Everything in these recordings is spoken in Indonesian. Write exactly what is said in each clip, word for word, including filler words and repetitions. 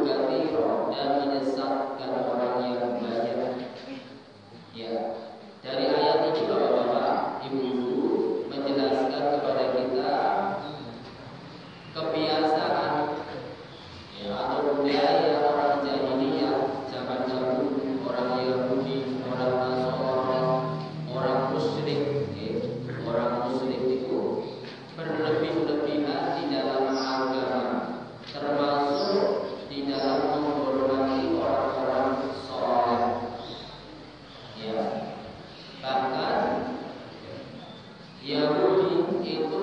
katsira dan menyesatkan orang yang banyak. Ya, dari ayat ini Bapak-bapak, Ibu-ibu menjelaskan kepada kita kebiasaan ya, atau budaya orang jahiliyah zaman dahulu, orang Yahudi, orang Nasrani, orang musyrik, ya, orang musyrik itu berlebih-lebihan di dalam agama, termasuk di dalam menghormati orang-orang saleh. Ya, bahkan Yahudi itu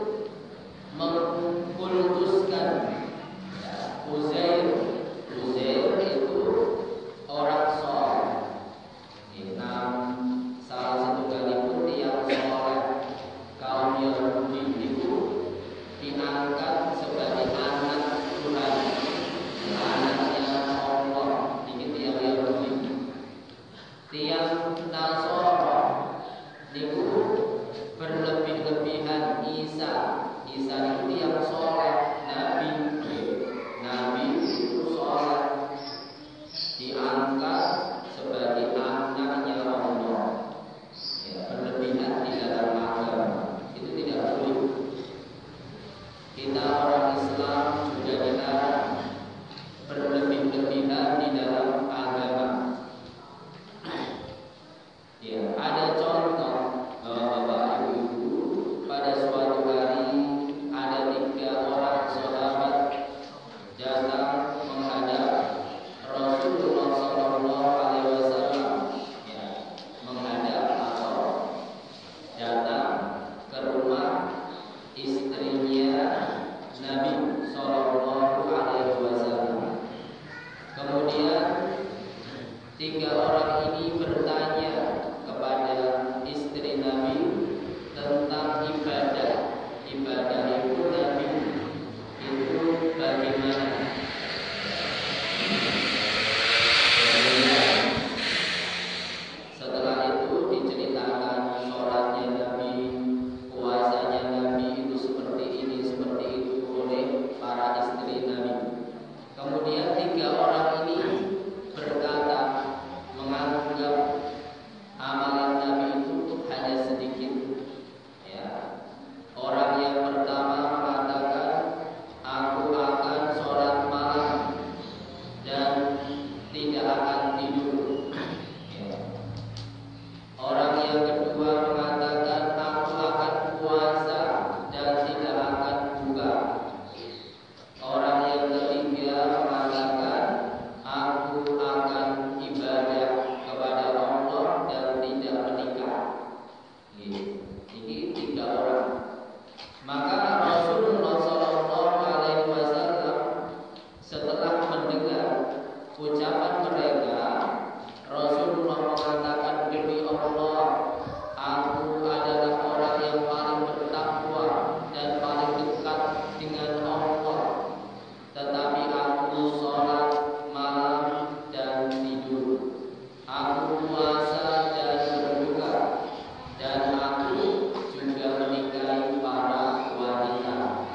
mengkultuskan ya, Uzair. Uzair itu orang saleh. Enam salah satu kali pun yang saleh kaum Yahudi itu diangkat sebagai anak Tuhan, anaknya Allah. Ini tiang Yahudi. Tiang Nasara itu berlebih-lebihan Isa. Isa itu yang soleh, Nabi. Nabi itu soleh, diangkat sebagai anaknya Allah. Ya, berlebihan di dalam agama itu tidak boleh. Kita orang Islam juga dilarang berlebih-lebihan di dalam agama. Ya, ada contoh Bapak Ibu, pada suatu hari ada tiga orang sahabat datang menghadap Rasulullah Shallallahu Alaihi Wasallam, ya, menghadap atau datang ke rumah istrinya Nabi Shallallahu Alaihi Wasallam. Kemudian tiga orang ini bertanya kepada istri Nabi tentang ibadah. Ibadah itu Nabi itu bagaimana? Setelah itu diceritakan sholatnya Nabi, puasanya Nabi itu seperti ini, seperti itu oleh para istri Nabi. Kemudian tiga orang ini berkata menganggap amalan Nabi itu hanya sedikit. Ya. Orang yang pertama mengatakan, aku akan sholat malam dan tidak akan tidur. Ya. Orang yang kedua mengatakan, aku akan puasa dan tidak akan buka. Orang yang ketiga mengatakan, aku akan ibadah kepada Allah dan tidak menikah. Ini tiga orang. Maka Rasulullah Shallallahu Alaihi Wasallam setelah mendengar ucapan mereka, Rasulullah mengatakan, demi Allah, aku adalah orang yang paling bertakwa dan paling dekat dengan Allah. Tetapi aku sholat malam dan tidur, aku puasa dan berbuka, dan aku juga menikahi para wanita.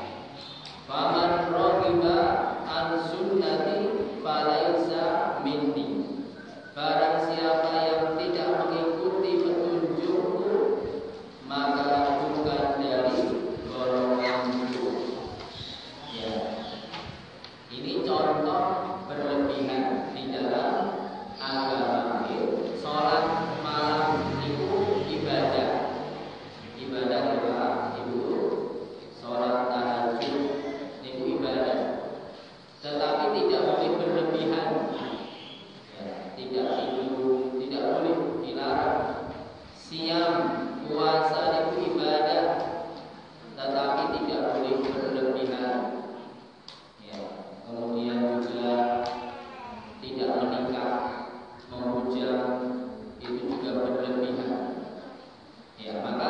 Faman raghiba an sunnati falaisa minni. Barang siapa yang tidak mengikuti petunjukku, maka bukan dari golonganku. Ya. Ini contoh berlebihan di dalam agama. Sholat malam itu ibadah. Ibadah apa? Ibu, sholat tahajud itu ibadah. Tetapi tidak boleh berlebihan. Ya, tidak tidur, tidak boleh, dilarang. Siam, puasa itu ibadah, tetapi tidak boleh berlebihan. Ya, kemudian juga tidak menikah, membujang, itu juga berlebihan. Ya, maka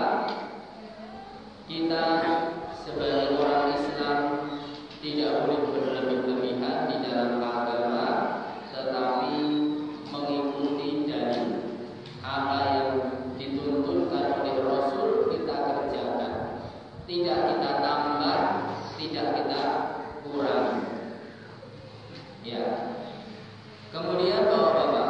kita sebagai orang Islam tidak boleh berlebih-lebihan di dalam agama, Ya. Kemudian bapak-bapak,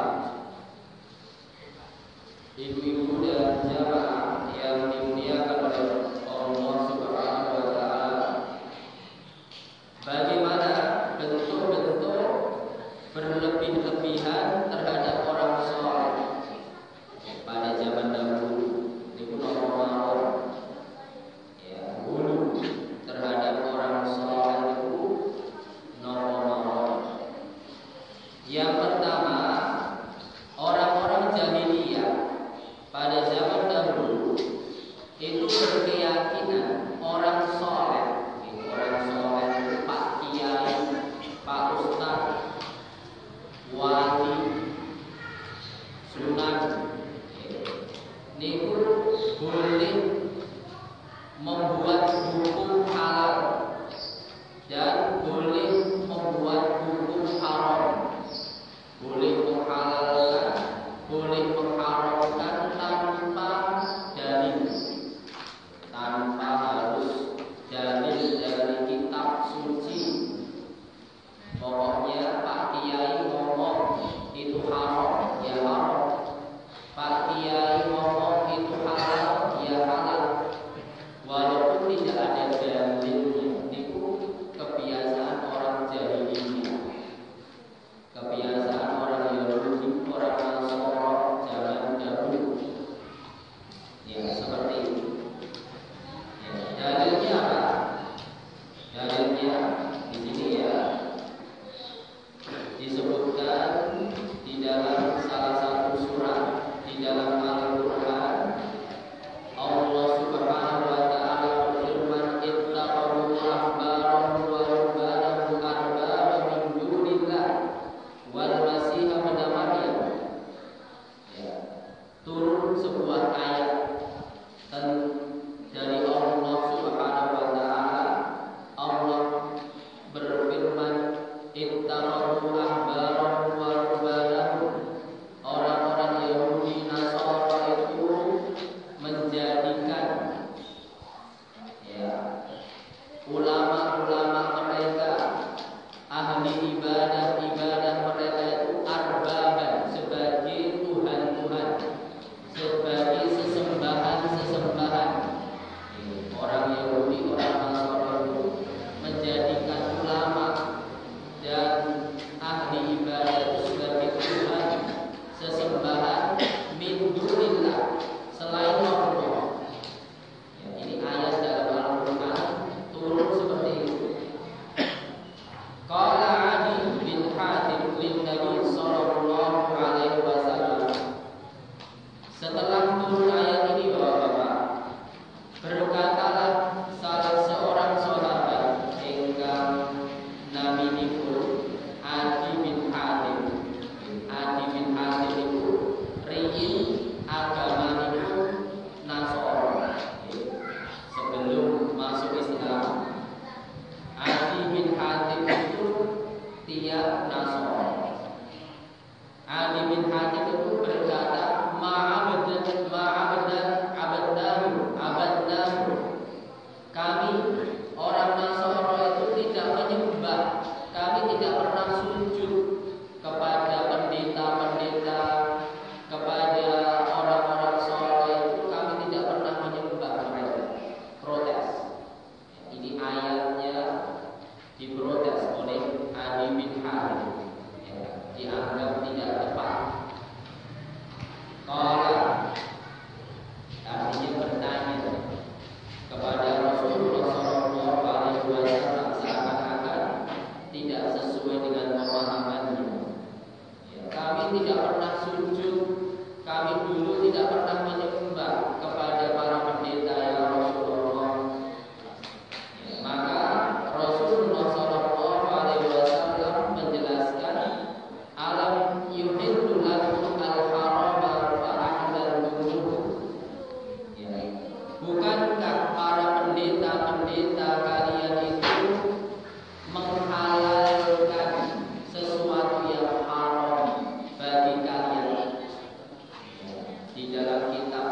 ibu-ibu dan jamaah yang dimuliakan oleh Allah Subhanahu wa taala, bagaimana bentuk-bentuk berlebih-lebihan terhadap orang soleh pada zaman dahulu? Itu normal, ya, dulu terhadap orang soleh itu normal. Yang pertama, orang-orang jahiliyah pada zaman dahulu itu berkeyakinan orang soleh, orang soleh itu Pak Kiai, Pak Ustadz, wali, sunan, niku boleh membuat hukum halal dan boleh membuat hukum haram, boleh menghalalkan, boleh mengharamkan tanpa dalil, tanpa harus dalil dari kitab suci. Pokoknya Pak Kiai ngomong itu haram, ya haram. Pak Kiai ngomong itu halal, ya halal. Walaupun tidak ada dalilnya. Itu kebiasaan orang jahiliyah, kebiasaan orang Yahudi, orang Nasrani zaman dahulu. Ya, seperti itu. Ya, dalilnya apa? Dalilnya di sini ya, disebutkan di dalam salah satu surah di dalam Al-Quran. Allah Subhanahu wa taala berfirman, ittaqu ahbarahum wa rubbanahum arbaba min dunillah wal masih ibn Maryam. Ya, turun sebuah ayat dari Allah Subhanahu wa taala. Allah berfirman, ittaqu ahbarahum wa rubbanahum. Orang-orang Yahudi Nasara itu menjadikan, ya, ulama-ulama mereka, ahli ibadah-ibadah mereka itu arbaban, sebagai Tuhan-Tuhan, sebagai sesembahan-sesembahan. Orang Yahudi, orang Nasara itu menjadikan ulama dan ahli ibadah itu sebagai Tuhan, sesembahan min dunillah, selain Allah. Ya, ini ayat dalam Al-Quran turun seperti itu. Qala Ali bin Hatim lin Nabi sallallahu alaihi wasallam. Setelah turun ayat ini, Bapak-bapak, berkatalah salah seorang sahabat ingkang naminipun Adi bin Hatim. Adi bin Hatim itu riyin agama itu Nasara, sebelum masuk Islam. Adi bin Hatim itu tiap Nasara. Adi bin Hatim itu berkata, ma'abdan ma'abdan abadnahu abadnahu. Kami orang Nasara itu tidak menyembah, kami tidak pernah sujud kepada pendeta-pendeta, kepada orang-orang soleh itu kami tidak pernah menyembah mereka. Protes. Ini ayatnya diprotes oleh Adi bin Hatim, ya, dianggap tidak tepat. Qala, artinya bertanya kepada Rasulullah sallallahu alaihi wasallam, seakan-akan tidak sesuai dengan pemahamannya. Ya, kami tidak pernah sujud, kami dulu tidak pernah menyembah kepada para pendeta, ya Rasulullah. Ya, maka Rasulullah sallallahu alaihi wasallam menjelaskan, alam yuhillu lakum al-harama fa ahlaltumuhu. Ya, bukankah para pendeta-pendeta kalian itu menghalalkan sesuatu yang haram bagi kalian? Ya, di dalam kitab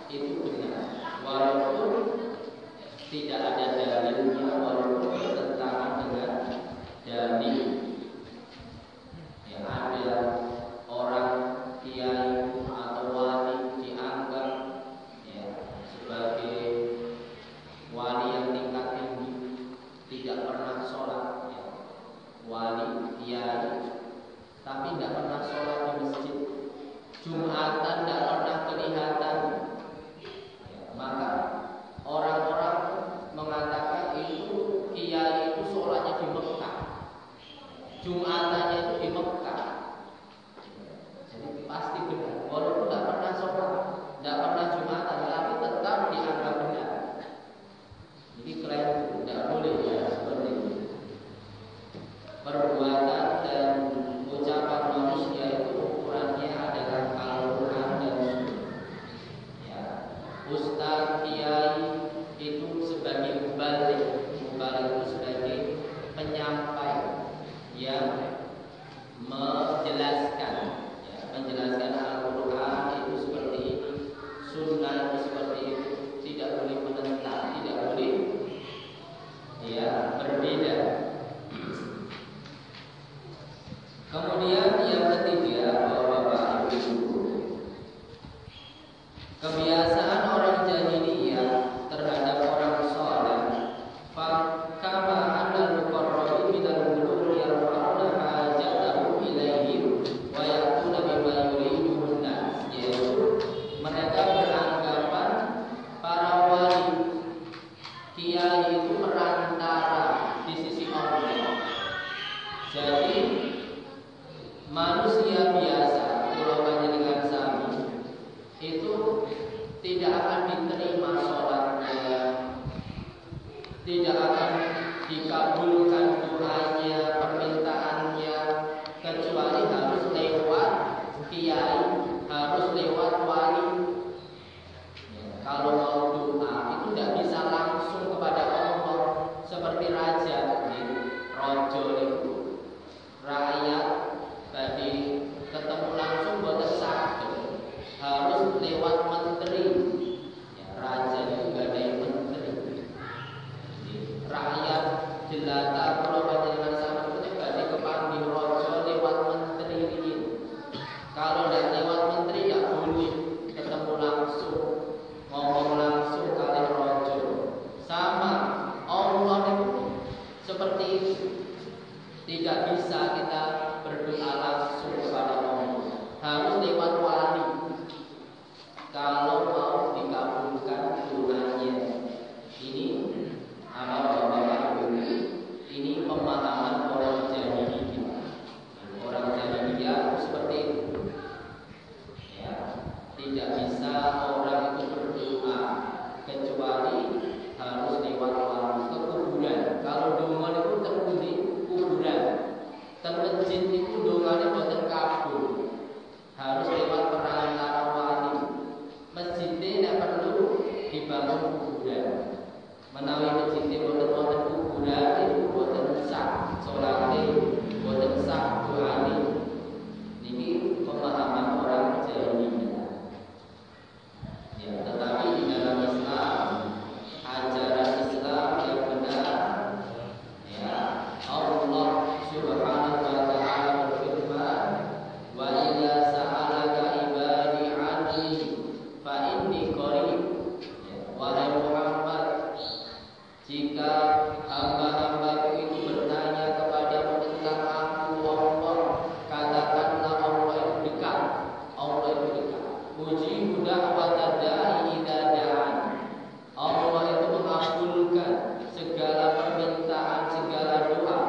itu benar, walaupun tidak ada dalilnya, walaupun bertentangan dengan dalil. Ya, ada orang kiai atau wali dianggap ya sebagai wali yang tingkat tinggi, tidak pernah sholat, ya. Wali kiai tapi tidak pernah sholat di masjid, Jumatan tidak pernah kelihatan, ya, maka orang-orang mengatakan itu kiai itu sholatnya di Mekah, Jumatannya itu di Mekah. Jadi pasti benar, walaupun tidak pernah sholat, tidak pernah Jumatan, tapi tetap dianggap benar. Jadi kalian tidak boleh ya seperti itu. Perbuatan dan ucapan manusia itu ukurannya adalah Al-Quran dan Sunnah. Ya, Ustaz Kiai itu sebagai mubalik, mubalik itu sebagai penyampai yang menjelaskan, ya, menjelaskan Al-Quran itu seperti ini, Sunnah itu seperti itu, tidak boleh menentang, tidak boleh ya berbeda. Kemudian yang ketiga, Bapak-bapak Ibu, kebiasaan orang jahiliyah terhadap orang saleh, kama anal muqarrabin minal muluk yarfa'una hajatahum ilaihim wa ya'tuna bima yuriduhun nas, yaitu mereka beranggapan para wali kiai itu perantara di sisi Allah. Jadi manusia biasa, kalau panjenengan sami itu tidak akan diterima sholatnya, tidak akan dikabulkan doanya, permintaannya, kecuali harus lewat kiai, harus lewat wali. Ya, kalau mau doa itu tidak bisa langsung kepada Allah seperti raja, ya, rojo itu rakyat tadi ketemu langsung boten saged, harus lewat menteri. Ya, raja itu gak ada yang menteri. Jadi, rakyat jelata kalau panjenengan sama itu badhe kepanggih raja lewat menteri ini. Kalau tidak lewat menteri tidak boleh ketemu langsung, ngomong langsung kali raja. Sama Allah itu seperti itu. Tidak bisa kita berdoa langsung kepada Allah, harus lewat wali kalau mau dikabulkan doanya. Ini apa Bapak Ibu? Ini pemahaman orang jahiliyah. Orang jahiliyah seperti itu. Ya, tidak bisa orang itu berdoa kecuali harus lewat wali, ke kuburan. Kalau doa itu terpuji kuburan, termasjid itu dongane boten kabul, harus lewat perantara wali. Masjidnya tidak perlu dibangun kuburan, menawi masjidnya boten boten kuburan itu boten sah sholatnya, boten sah doanya. Ini pemahaman orang jahiliyah. Ya, tetapi di dalam Islam, ajaran Islam yang benar, ya, Allah Subhanahu wa ta'ala berfirman, wa idza sa'alaka ibadi 'anni fa inni qarib. Ya, wahai Muhammad, jika hamba-hambaku itu bertanya kepadamu tentang aku Allah, katakanlah Allah itu dekat. Allah itu dekat. Ujibu da'wata da'i idza da'an. Allah itu mengabulkan segala permintaan, segala doa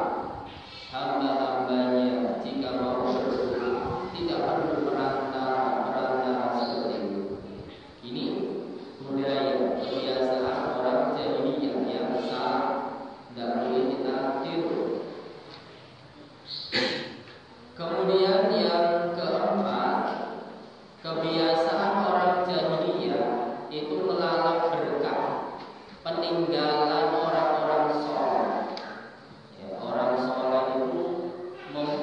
hamba-hambanya jika mau berdoa, tidak perlu perantara-perantara seperti itu. Ini budaya kebiasaan orang jahiliyah yang salah, tidak boleh kita tiru. Kemudian yang keempat, kebiasaan orang jahiliyah itu melalap berkah peninggalan orang-orang soleh. Ya, orang soleh itu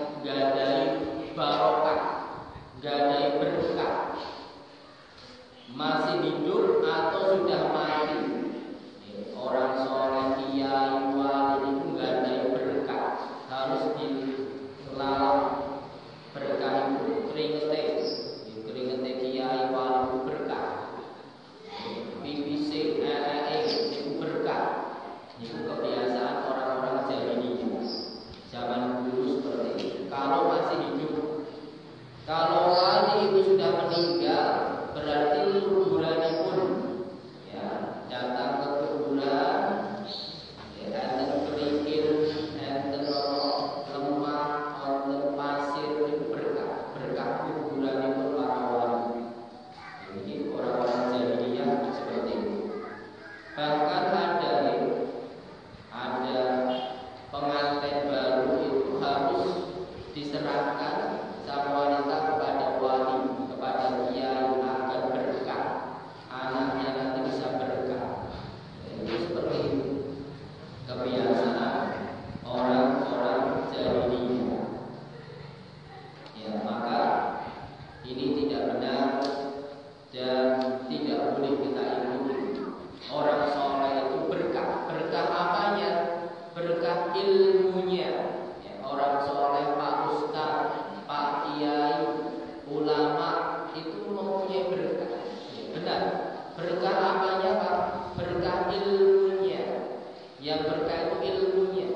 menggadai barokah, gadai berkah, masih hidup atau sudah mati. Orang soleh, kiai, wali itu nggak ada yang berkah, harus dilalang berkah itu keringetnya, keringetnya kiai wali itu berkah, P V C, E E E itu berkah. Itu kebiasaan orang-orang jahiliyah zaman dulu seperti itu. Kalau masih hidup, kalau wali itu sudah meninggal, berarti kuburannya pun ya datang ke kuburan, ya enten kerikil, enten lemah, enten pasir, itu berkah, berkah kuburannya pun para wali. Jadi orang-orang jahiliyah seperti itu. Bahkan ada ada pengantin baru itu harus diserahkan sama wanita kepada wali, kepada kiai agar berkah, anaknya nanti bisa berkah. Itu seperti itu kebiasaan orang-orang jahiliyah. Ya, maka ini tidak benar dan tidak boleh kita ikuti. Orang soleh itu berkah, berkah apanya? Berkah ilmunya. Ya, orang soleh, Pak Ustaz, Pak Kiai, ulama itu mempunyai berkah. Ya, benar. Berkah apanya Pak? Berkah ilmunya. Yang berkah itu ilmunya.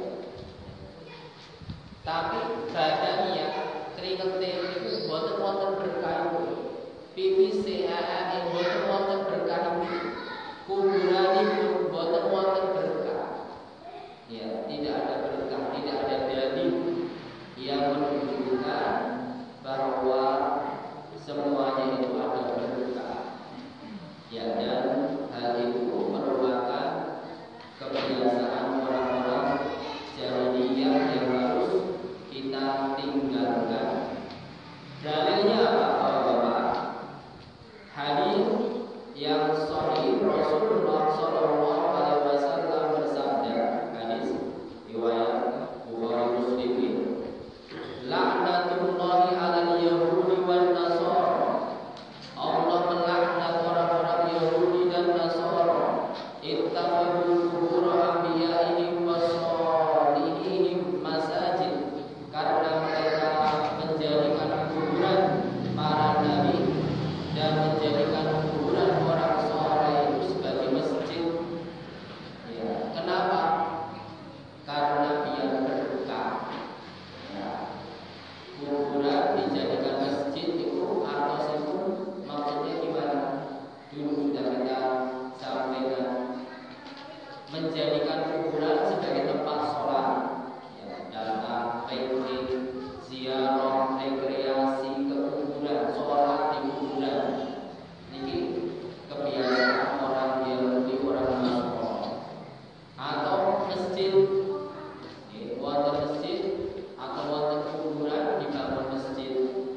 Tapi badannya, keringetnya itu boten-boten berkah itu. P V C, A A E boten-boten berkah itu. Kuburan itu boten-boten berkah. Ya, tidak ada berkah, tidak ada dalil yang menunjukkan bahwa semuanya itu ada berkah. Ya, dan hal itu merupakan kebiasaan orang-orang jahiliyah yang harus kita tinggalkan. Dalilnya apa, Bapak? Hadis yang sahih Rasulullah Shallallahu Alaihi Wasallam bersabda, hadis riwayat Bukhari Muslim, laknatullahi alal yahudi wan nasara. Allah melaknat orang-orang Yahudi dan Nasara. Ittakhadhu qubur anbiya'ihim wa shalihihim masajid, karena mereka menjadikan kuburan para nabi dan menjadikan kuburan orang soleh itu sebagai masjid. Ya, kenapa? Karena biar berkah. Ya, kuburan dijadikan masjid itu atau itu maksudnya gimana? Dulu sudah kita sampaikan, menjadikan kuburan sebagai tempat sholat. Ya, datang, piknik, ziarah, rekreasi ke kuburan, sholat di kuburan. Ini kebiasaan orang Yahudi, orang Nasrani. Atau masjid, ya, wonten masjid atau wonten kuburan dibangun masjid.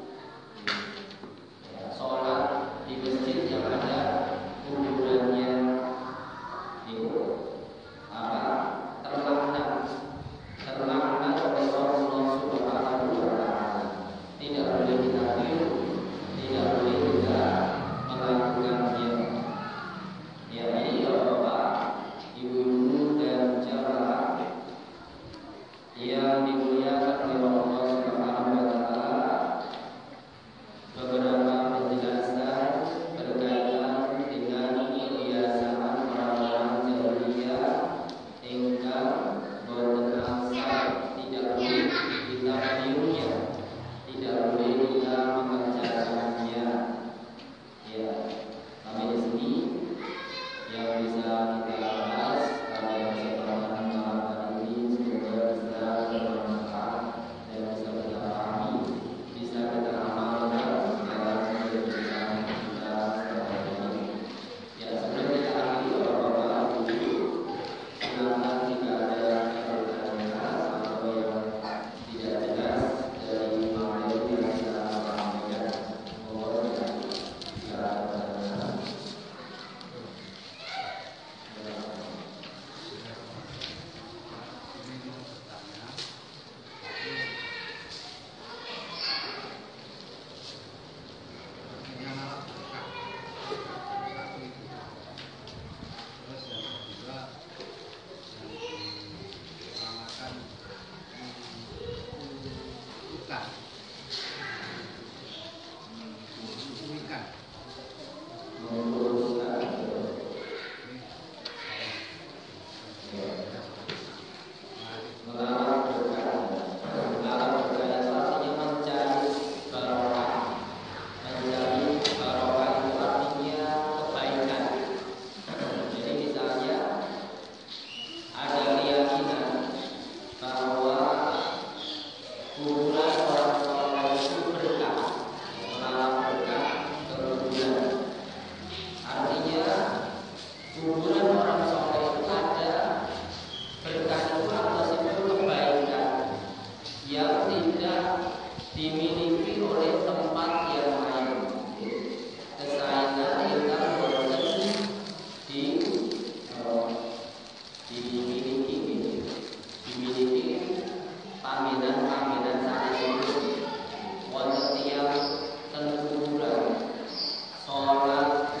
Ya, sholat di masjid yang ada kuburannya itu apa? Terlaknat, terlaknat oleh Allah Subhanahu wa Ta'ala. Tidak boleh kita tiru, tidak boleh kita melakukannya. Ya, ini ya Bapak, Ibu-ibu dan jamaah yang dimuliakan oleh Allah Subhanahu wa Ta'ala, beberapa penjelasan berkaitan dengan kebiasaan orang-orang jahiliyah ingkang boten angsal, tidak boleh kita menirunya, tidak boleh kita mengerjakannya. Ya, sampai di sini yang bisa kita bahas pada kesempatan malam hari ini. Semoga bisa bermanfaat dan bisa kita pahami, bisa kita amalkan dalam kehidupan kita sehari-hari. Ya, sebelum kita akhiri, Bapak-bapak, Ibu, silakan jika ada pertanyaan atau yang tidak jelas dari materi yang kita sampaikan. Mohon ya, silakan.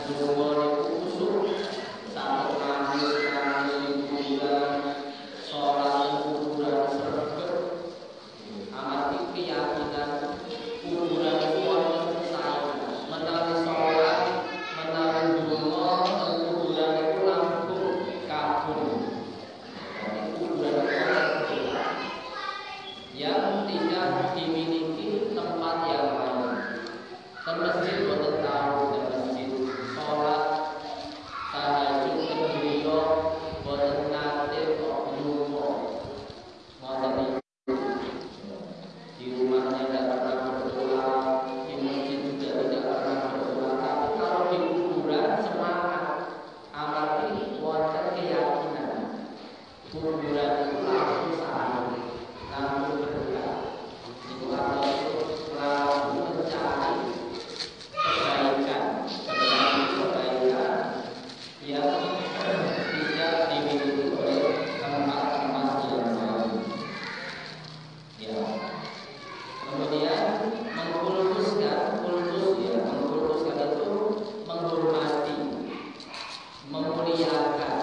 Dungo niku kusuk saged nangis-nangis kuburan, sholat kuburan sregep. Amargi keyakinan kuburan itu wonten saya. Menawi sholat, menawi dungo teng kuburan itu langsung kabul. Kuburan itu yang tidak dimiliki tempat yang lain. Ke masjid boten tahu, ke masjid sholat tahajud kedua boten nate kok lunga. Ngoten iki. Di rumahnya tidak pernah berdoa, di masjid juga tidak pernah berdoa. Tapi kalau di kuburan semangat, amargi wonten keyakinan kuburan itu langsung sahur, langsung berdoa. Itu kalau selalu mencari kebaikan, mencari kebaikan yang tidak dimiliki oleh tempat-tempat yang lain. Ya. Kemudian mengkultuskan, kultus ya, mengkultuskan itu menghormati, memuliakan.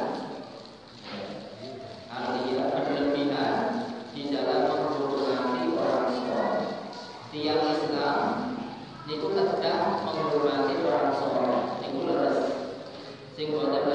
Artinya berlebihan di dalam menghormati orang soleh. Tiang Islam niku kedah menghormati orang soleh. Niku leres. Sing boten